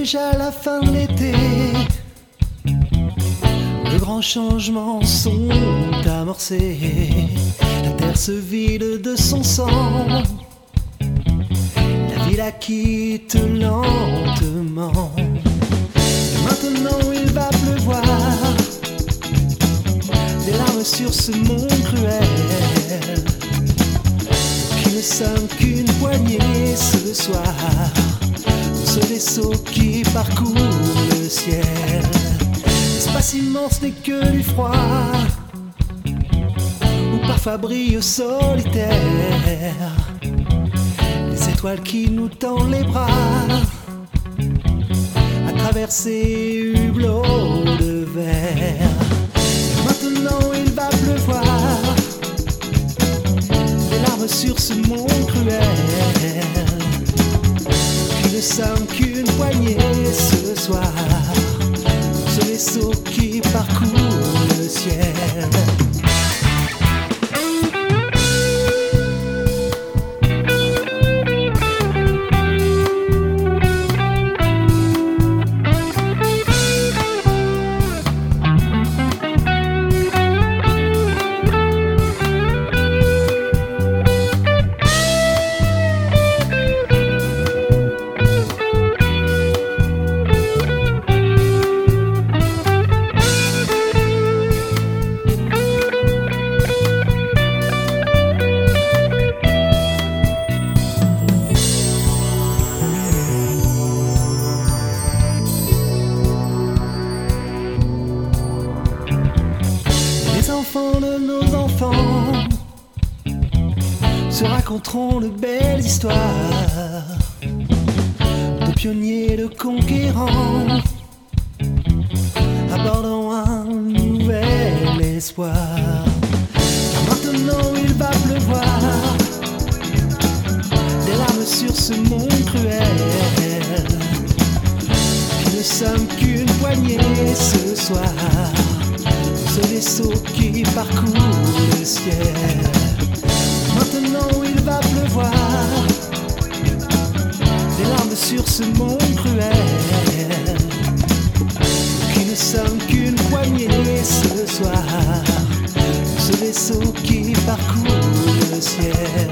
déjà la fin de l'été. De grands changements sont amorcés. La terre se vide de son sang. La vie la quitte lentement. Et maintenant il va pleuvoir. Des larmes sur ce monde cruel. Qui ne sommes qu'une poignée ce soir. Ce vaisseau qui parcourt le ciel. L'espace immense n'est que du froid, où parfois brille solitaire les étoiles qui nous tendent les bras à travers ces hublots de verre. Et maintenant il va pleuvoir des larmes sur ce monde cruel. Nous ne sommes qu'une poignée ce soir. Ce vaisseau qui parcourt le ciel. Les enfants de nos enfants se raconteront de belles histoires de pionniers, de conquérants, abordant un nouvel espoir. Car maintenant il va pleuvoir des larmes sur ce monde cruel. Nous ne sommes qu'une poignée ce soir. Ce vaisseau qui parcourt le ciel. Maintenant il va pleuvoir des larmes sur ce monde cruel. Qui ne sommes qu'une poignée ce soir. Ce vaisseau qui parcourt le ciel.